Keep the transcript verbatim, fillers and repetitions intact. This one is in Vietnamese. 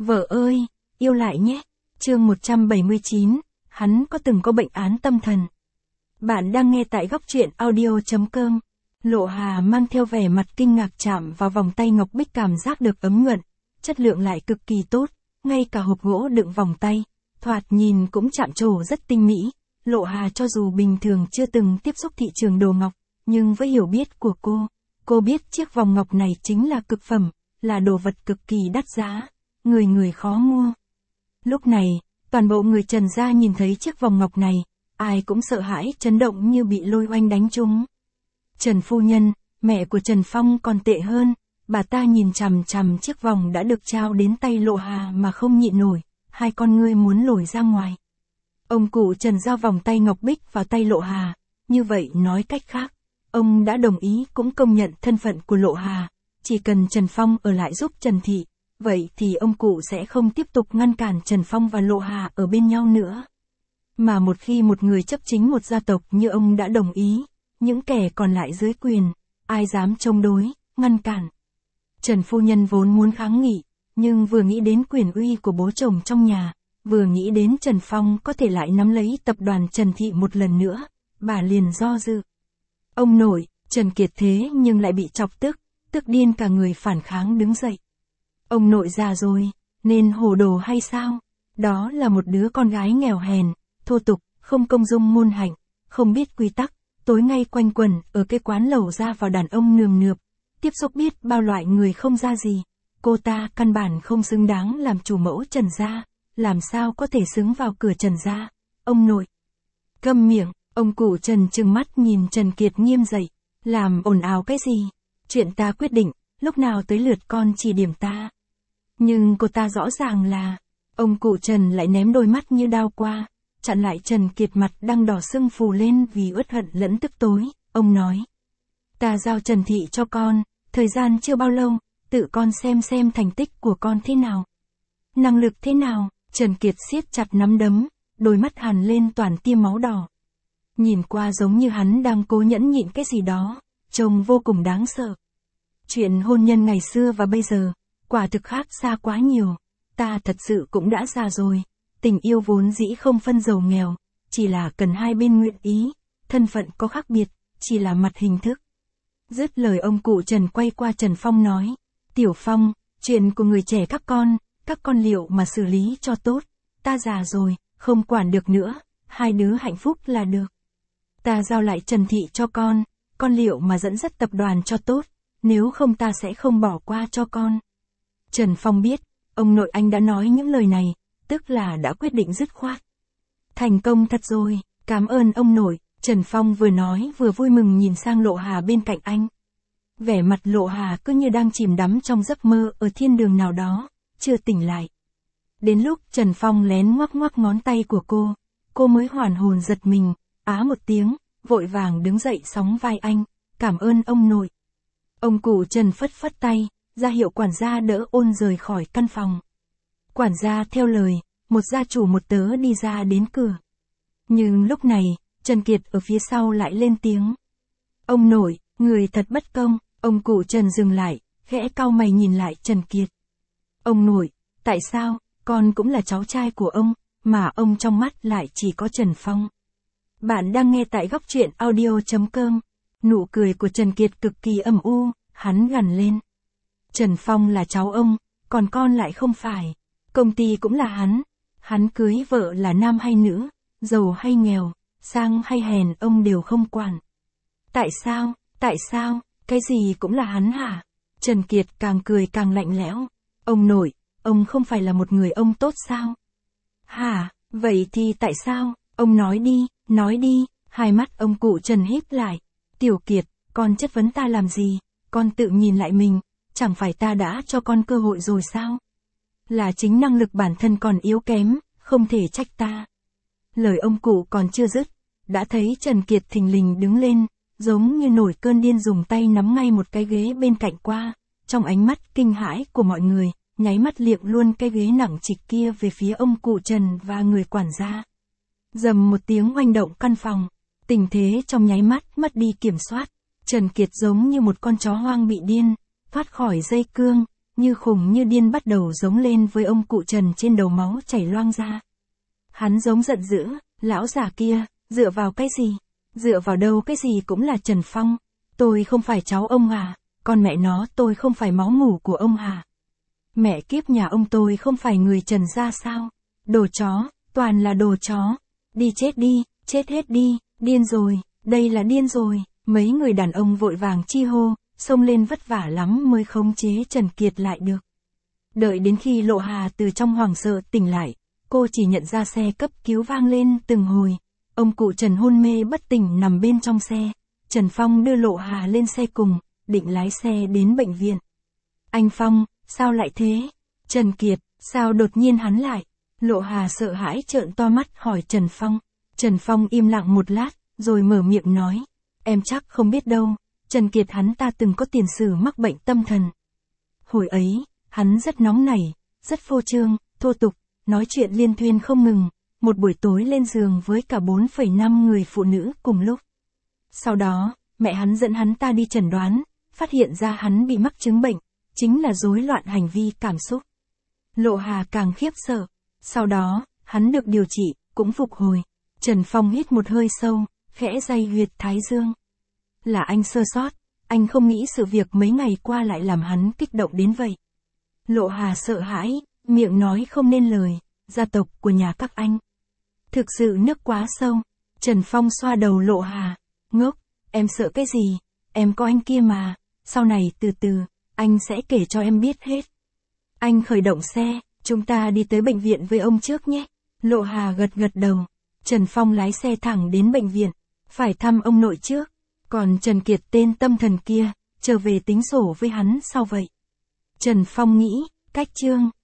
Vợ ơi, yêu lại nhé. Chương một trăm bảy mươi chín, hắn có từng có bệnh án tâm thần. Bạn đang nghe tại góc truyện audio chấm com. Lộ Hà mang theo vẻ mặt kinh ngạc chạm vào vòng tay ngọc bích, cảm giác được ấm nhuận, chất lượng lại cực kỳ tốt, ngay cả hộp gỗ đựng vòng tay, thoạt nhìn cũng chạm trổ rất tinh mỹ. Lộ Hà cho dù bình thường chưa từng tiếp xúc thị trường đồ ngọc, nhưng với hiểu biết của cô, cô biết chiếc vòng ngọc này chính là cực phẩm, là đồ vật cực kỳ đắt giá, người người khó mua. Lúc này, toàn bộ người Trần gia nhìn thấy chiếc vòng ngọc này, ai cũng sợ hãi chấn động như bị lôi oanh đánh trúng. Trần phu nhân, mẹ của Trần Phong còn tệ hơn, bà ta nhìn chằm chằm chiếc vòng đã được trao đến tay Lộ Hà mà không nhịn nổi, hai con ngươi muốn lồi ra ngoài. Ông cụ Trần giao vòng tay ngọc bích vào tay Lộ Hà, như vậy nói cách khác, ông đã đồng ý cũng công nhận thân phận của Lộ Hà, chỉ cần Trần Phong ở lại giúp Trần Thị, vậy thì ông cụ sẽ không tiếp tục ngăn cản Trần Phong và Lộ Hà ở bên nhau nữa. Mà một khi một người chấp chính một gia tộc như ông đã đồng ý, những kẻ còn lại dưới quyền, ai dám chống đối, ngăn cản. Trần phu nhân vốn muốn kháng nghị, nhưng vừa nghĩ đến quyền uy của bố chồng trong nhà, vừa nghĩ đến Trần Phong có thể lại nắm lấy tập đoàn Trần Thị một lần nữa, bà liền do dự. Ông nội, Trần Kiệt thế nhưng lại bị chọc tức, tức điên cả người, phản kháng đứng dậy. Ông nội già rồi, nên hồ đồ hay sao? Đó là một đứa con gái nghèo hèn, thô tục, không công dung ngôn hạnh, không biết quy tắc, tối ngày quanh quẩn ở cái quán lẩu ra vào đàn ông nườm nượp, tiếp xúc biết bao loại người không ra gì. Cô ta căn bản không xứng đáng làm chủ mẫu Trần gia, làm sao có thể xứng vào cửa Trần gia. Ông nội, câm miệng. Ông cụ Trần trừng mắt nhìn Trần Kiệt nghiêm dậy, làm ồn ào cái gì? Chuyện ta quyết định, lúc nào tới lượt con chỉ điểm ta. Nhưng cô ta rõ ràng là, ông cụ Trần lại ném đôi mắt như đao qua, chặn lại Trần Kiệt mặt đang đỏ sưng phù lên vì uất hận lẫn tức tối. Ông nói, ta giao Trần Thị cho con, thời gian chưa bao lâu, tự con xem xem thành tích của con thế nào. Năng lực thế nào? Trần Kiệt siết chặt nắm đấm, đôi mắt hằn lên toàn tia máu đỏ. Nhìn qua giống như hắn đang cố nhẫn nhịn cái gì đó, trông vô cùng đáng sợ. Chuyện hôn nhân ngày xưa và bây giờ, quả thực khác xa quá nhiều. Ta thật sự cũng đã già rồi, tình yêu vốn dĩ không phân giàu nghèo, chỉ là cần hai bên nguyện ý, thân phận có khác biệt, chỉ là mặt hình thức. Dứt lời ông cụ Trần quay qua Trần Phong nói, Tiểu Phong, chuyện của người trẻ các con, các con liệu mà xử lý cho tốt, ta già rồi, không quản được nữa, hai đứa hạnh phúc là được. Ta giao lại Trần Thị cho con, con liệu mà dẫn dắt tập đoàn cho tốt, nếu không ta sẽ không bỏ qua cho con. Trần Phong biết, ông nội anh đã nói những lời này, tức là đã quyết định dứt khoát. Thành công thật rồi, cảm ơn ông nội. Trần Phong vừa nói vừa vui mừng nhìn sang Lộ Hà bên cạnh anh. Vẻ mặt Lộ Hà cứ như đang chìm đắm trong giấc mơ ở thiên đường nào đó, chưa tỉnh lại. Đến lúc Trần Phong lén ngoắc ngoắc ngón tay của cô, cô mới hoàn hồn giật mình, á một tiếng, vội vàng đứng dậy sóng vai anh, cảm ơn ông nội. Ông cụ Trần phất phất tay, ra hiệu quản gia đỡ ôn rời khỏi căn phòng. Quản gia theo lời, một gia chủ một tớ đi ra đến cửa. Nhưng lúc này, Trần Kiệt ở phía sau lại lên tiếng. Ông nội, người thật bất công. Ông cụ Trần dừng lại, khẽ cau mày nhìn lại Trần Kiệt. Ông nội, tại sao, con cũng là cháu trai của ông, mà ông trong mắt lại chỉ có Trần Phong. Bạn đang nghe tại góc truyện audio chấm com. Nụ cười của Trần Kiệt cực kỳ âm u, hắn gằn lên. Trần Phong là cháu ông, còn con lại không phải. Công ty cũng là hắn. Hắn cưới vợ là nam hay nữ, giàu hay nghèo, sang hay hèn ông đều không quản. Tại sao, tại sao, cái gì cũng là hắn hả? Trần Kiệt càng cười càng lạnh lẽo. Ông nội, ông không phải là một người ông tốt sao? Hả, vậy thì tại sao? Ông nói đi, nói đi. Hai mắt ông cụ Trần híp lại. Tiểu Kiệt, con chất vấn ta làm gì? Con tự nhìn lại mình, chẳng phải ta đã cho con cơ hội rồi sao? Là chính năng lực bản thân còn yếu kém, không thể trách ta. Lời ông cụ còn chưa dứt, đã thấy Trần Kiệt thình lình đứng lên, giống như nổi cơn điên dùng tay nắm ngay một cái ghế bên cạnh qua, trong ánh mắt kinh hãi của mọi người, nháy mắt liệng luôn cái ghế nặng trịch kia về phía ông cụ Trần và người quản gia. Dầm một tiếng oanh động căn phòng, tình thế trong nháy mắt mất đi kiểm soát, Trần Kiệt giống như một con chó hoang bị điên, thoát khỏi dây cương, như khùng như điên bắt đầu giống lên với ông cụ Trần trên đầu máu chảy loang ra. Hắn giống giận dữ, lão già kia, dựa vào cái gì? Dựa vào đâu cái gì cũng là Trần Phong. Tôi không phải cháu ông à, con mẹ nó tôi không phải máu mủ của ông à. Mẹ kiếp nhà ông tôi không phải người Trần gia sao? Đồ chó, toàn là đồ chó. Đi chết đi, chết hết đi, điên rồi, đây là điên rồi. Mấy người đàn ông vội vàng chi hô, xông lên vất vả lắm mới khống chế Trần Kiệt lại được. Đợi đến khi Lộ Hà từ trong hoảng sợ tỉnh lại, cô chỉ nhận ra xe cấp cứu vang lên từng hồi. Ông cụ Trần hôn mê bất tỉnh nằm bên trong xe. Trần Phong đưa Lộ Hà lên xe cùng, định lái xe đến bệnh viện. Anh Phong, sao lại thế? Trần Kiệt, sao đột nhiên hắn lại? Lộ Hà sợ hãi trợn to mắt hỏi Trần Phong. Trần Phong im lặng một lát, rồi mở miệng nói. Em chắc không biết đâu, Trần Kiệt hắn ta từng có tiền sử mắc bệnh tâm thần. Hồi ấy, hắn rất nóng nảy, rất phô trương, thô tục, nói chuyện liên thuyên không ngừng, một buổi tối lên giường với cả bốn phẩy năm người phụ nữ cùng lúc. Sau đó, mẹ hắn dẫn hắn ta đi chẩn đoán, phát hiện ra hắn bị mắc chứng bệnh, chính là rối loạn hành vi cảm xúc. Lộ Hà càng khiếp sợ, sau đó, hắn được điều trị, cũng phục hồi. Trần Phong hít một hơi sâu, khẽ day huyệt thái dương. Là anh sơ sót, anh không nghĩ sự việc mấy ngày qua lại làm hắn kích động đến vậy. Lộ Hà sợ hãi, miệng nói không nên lời, gia tộc của nhà các anh. Thực sự nước quá sâu. Trần Phong xoa đầu Lộ Hà, ngốc, em sợ cái gì, em có anh kia mà, sau này từ từ, anh sẽ kể cho em biết hết. Anh khởi động xe, chúng ta đi tới bệnh viện với ông trước nhé. Lộ Hà gật gật đầu. Trần Phong lái xe thẳng đến bệnh viện, phải thăm ông nội trước, còn Trần Kiệt tên tâm thần kia, trở về tính sổ với hắn sau vậy. Trần Phong nghĩ, cách chương.